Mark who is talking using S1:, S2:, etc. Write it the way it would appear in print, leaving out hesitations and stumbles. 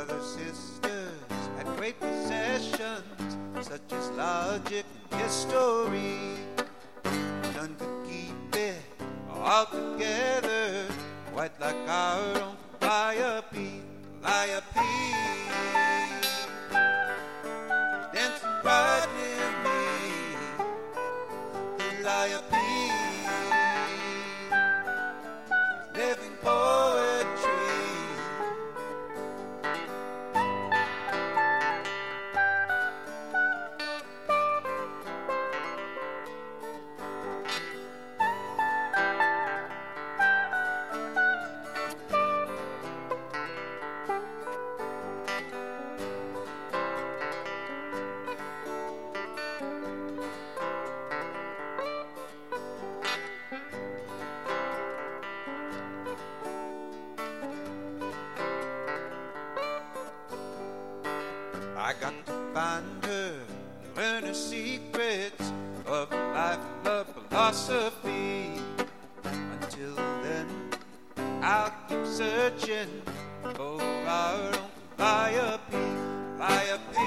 S1: brothers, sisters had great possessions, such as logic and history. None could keep it all together, quite like our own Calliope, Calliope. Dancing right near me, Calliope. Living poetry. I got to find her, learn her secrets of life and love philosophy. Until then, I'll keep searching for our own Calliope, Calliope.